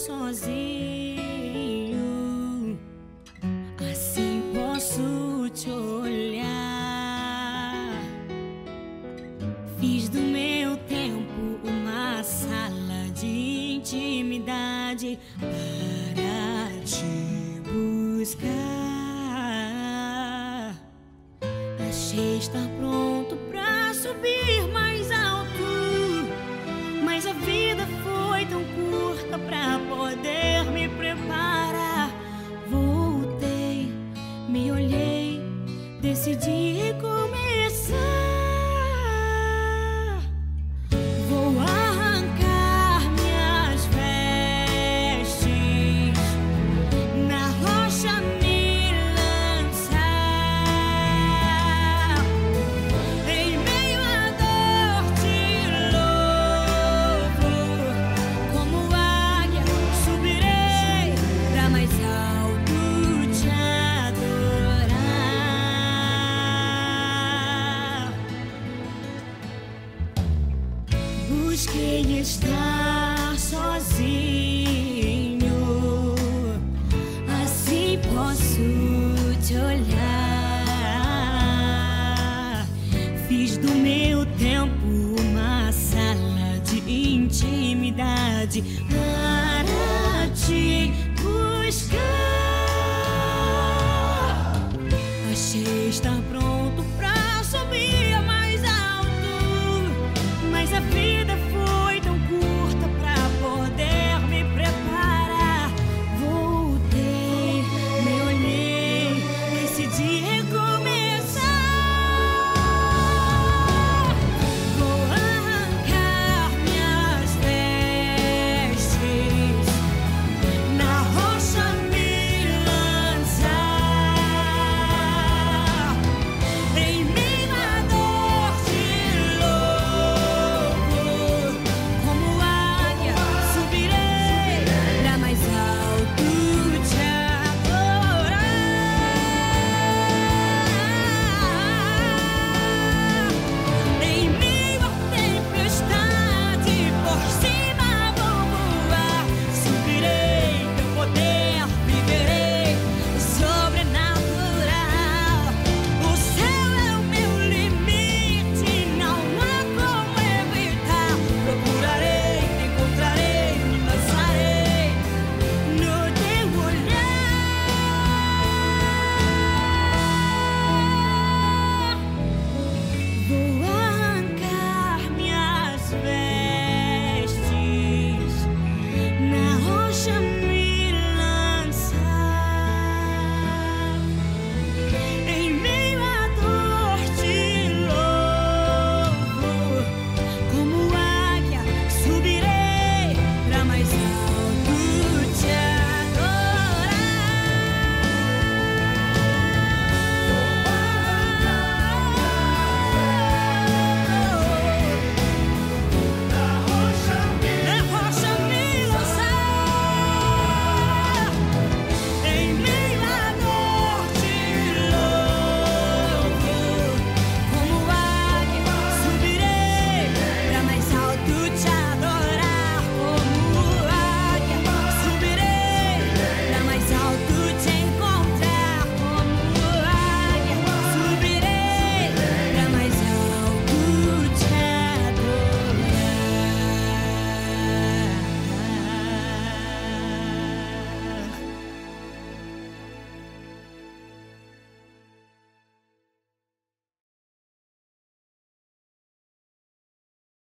sozinho, assim posso te olhar. Fiz do meu tempo uma sala de intimidade para te buscar. Achei estar pronto pra subir mais alto, mas a vida foi tão curta pra poder me preparar. Voltei, me olhei, decidi recomeçar. Vou arrancar minhas vestes, na rocha me lançar. Em meio à dor te louvo, como águia subirei pra mais alto te adorar. Busquei estar sozinho, assim posso te olhar. Fiz do meu tempo uma sala de intimidade para te buscar. Achei estar pronto